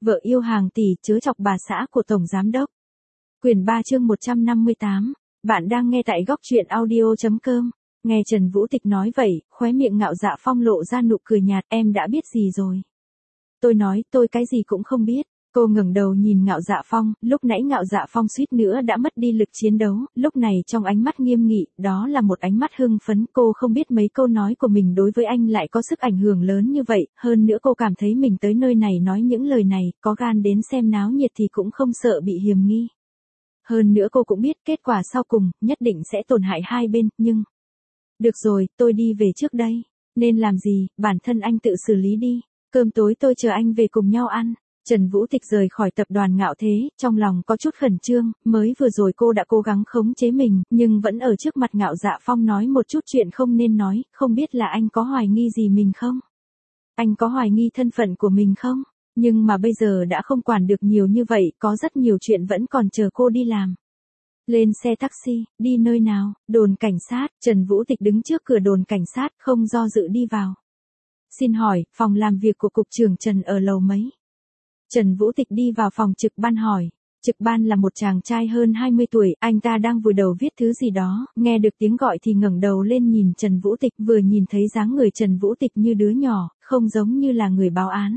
Vợ yêu hàng tỷ chớ chọc bà xã của Tổng Giám Đốc. Quyển 3 chương 158. Bạn đang nghe tại góc truyện audio.com. Nghe Trần Vũ Tịch nói vậy, khóe miệng Ngạo Dạ Phong lộ ra nụ cười nhạt. Em đã biết gì rồi? Tôi nói tôi cái gì cũng không biết. Cô ngẩng đầu nhìn Ngạo Dạ Phong, lúc nãy Ngạo Dạ Phong suýt nữa đã mất đi lực chiến đấu, lúc này trong ánh mắt nghiêm nghị, đó là một ánh mắt hưng phấn. Cô không biết mấy câu nói của mình đối với anh lại có sức ảnh hưởng lớn như vậy, hơn nữa cô cảm thấy mình tới nơi này nói những lời này, có gan đến xem náo nhiệt thì cũng không sợ bị hiềm nghi. Hơn nữa cô cũng biết kết quả sau cùng, nhất định sẽ tổn hại hai bên, nhưng... Được rồi, tôi đi về trước đây. Nên làm gì, bản thân anh tự xử lý đi. Cơm tối tôi chờ anh về cùng nhau ăn. Trần Vũ Tịch rời khỏi tập đoàn Ngạo Thế, trong lòng có chút khẩn trương, mới vừa rồi cô đã cố gắng khống chế mình, nhưng vẫn ở trước mặt Ngạo Dạ Phong nói một chút chuyện không nên nói, không biết là anh có hoài nghi gì mình không? Anh có hoài nghi thân phận của mình không? Nhưng mà bây giờ đã không quản được nhiều như vậy, có rất nhiều chuyện vẫn còn chờ cô đi làm. Lên xe taxi, đi nơi nào? Đồn cảnh sát. Trần Vũ Tịch đứng trước cửa đồn cảnh sát, không do dự đi vào. Xin hỏi, phòng làm việc của cục trưởng Trần ở lầu mấy? Trần Vũ Tịch đi vào phòng trực ban hỏi. Trực ban là một chàng trai hơn 20 tuổi, anh ta đang vùi đầu viết thứ gì đó, nghe được tiếng gọi thì ngẩng đầu lên nhìn Trần Vũ Tịch, vừa nhìn thấy dáng người Trần Vũ Tịch như đứa nhỏ, không giống như là người báo án.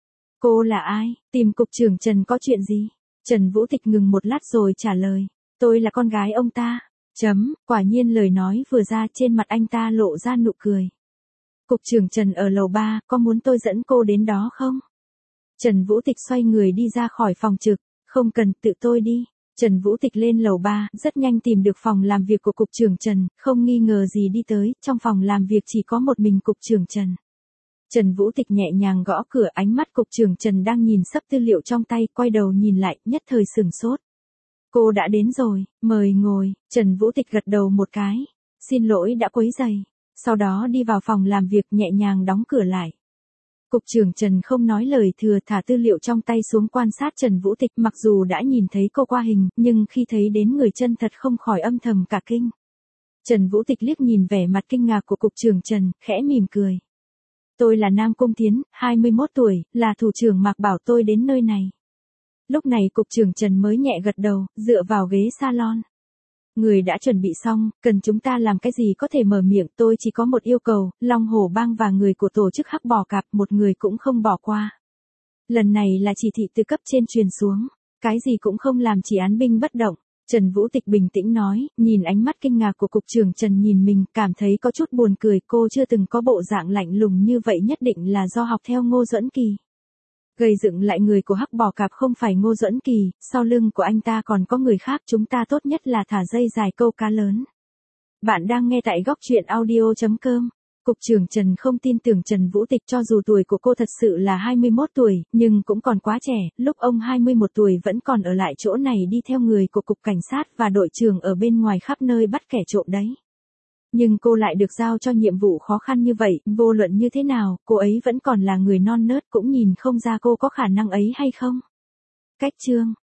Cô là ai? Tìm cục trưởng Trần có chuyện gì? Trần Vũ Tịch ngừng một lát rồi trả lời. Tôi là con gái ông ta. Quả nhiên lời nói vừa ra trên mặt anh ta lộ ra nụ cười. Cục trưởng Trần ở lầu 3, có muốn tôi dẫn cô đến đó không? Trần Vũ Tịch xoay người đi ra khỏi phòng trực. Không cần, tự tôi đi. Trần Vũ Tịch lên lầu 3, rất nhanh tìm được phòng làm việc của cục trưởng Trần, không nghi ngờ gì đi tới, trong phòng làm việc chỉ có một mình cục trưởng Trần. Trần Vũ Tịch nhẹ nhàng gõ cửa, ánh mắt cục trưởng Trần đang nhìn sấp tư liệu trong tay, quay đầu nhìn lại, nhất thời sửng sốt. Cô đã đến rồi, mời ngồi. Trần Vũ Tịch gật đầu một cái. Xin lỗi đã quấy rầy. Sau đó đi vào phòng làm việc nhẹ nhàng đóng cửa lại. Cục trưởng Trần không nói lời thừa, thả tư liệu trong tay xuống quan sát Trần Vũ Tịch, mặc dù đã nhìn thấy cô qua hình, nhưng khi thấy đến người chân thật không khỏi âm thầm cả kinh. Trần Vũ Tịch liếc nhìn vẻ mặt kinh ngạc của cục trưởng Trần, khẽ mỉm cười. Tôi là Nam Cung Thiến, 21 tuổi, là thủ trưởng Mạc bảo tôi đến nơi này. Lúc này cục trưởng Trần mới nhẹ gật đầu, dựa vào ghế salon. Người đã chuẩn bị xong, cần chúng ta làm cái gì có thể mở miệng, tôi chỉ có một yêu cầu, Long Hổ Bang và người của tổ chức Hắc Bò Cạp một người cũng không bỏ qua. Lần này là chỉ thị từ cấp trên truyền xuống, cái gì cũng không làm, chỉ án binh bất động. Trần Vũ Tịch bình tĩnh nói, nhìn ánh mắt kinh ngạc của cục trưởng Trần nhìn mình, cảm thấy có chút buồn cười, cô chưa từng có bộ dạng lạnh lùng như vậy, nhất định là do học theo Ngô Duẫn Kỳ. Gây dựng lại người của Hắc Bò Cạp không phải Ngô Duẫn Kỳ, sau lưng của anh ta còn có người khác, chúng ta tốt nhất là thả dây dài câu cá lớn. Bạn đang nghe tại góc truyện audio.com. Cục trưởng Trần không tin tưởng Trần Vũ Tịch, cho dù tuổi của cô thật sự là 21 tuổi, nhưng cũng còn quá trẻ, lúc ông 21 tuổi vẫn còn ở lại chỗ này đi theo người của cục cảnh sát và đội trưởng ở bên ngoài khắp nơi bắt kẻ trộm đấy. Nhưng cô lại được giao cho nhiệm vụ khó khăn như vậy, vô luận như thế nào, cô ấy vẫn còn là người non nớt, cũng nhìn không ra cô có khả năng ấy hay không. Cách chương.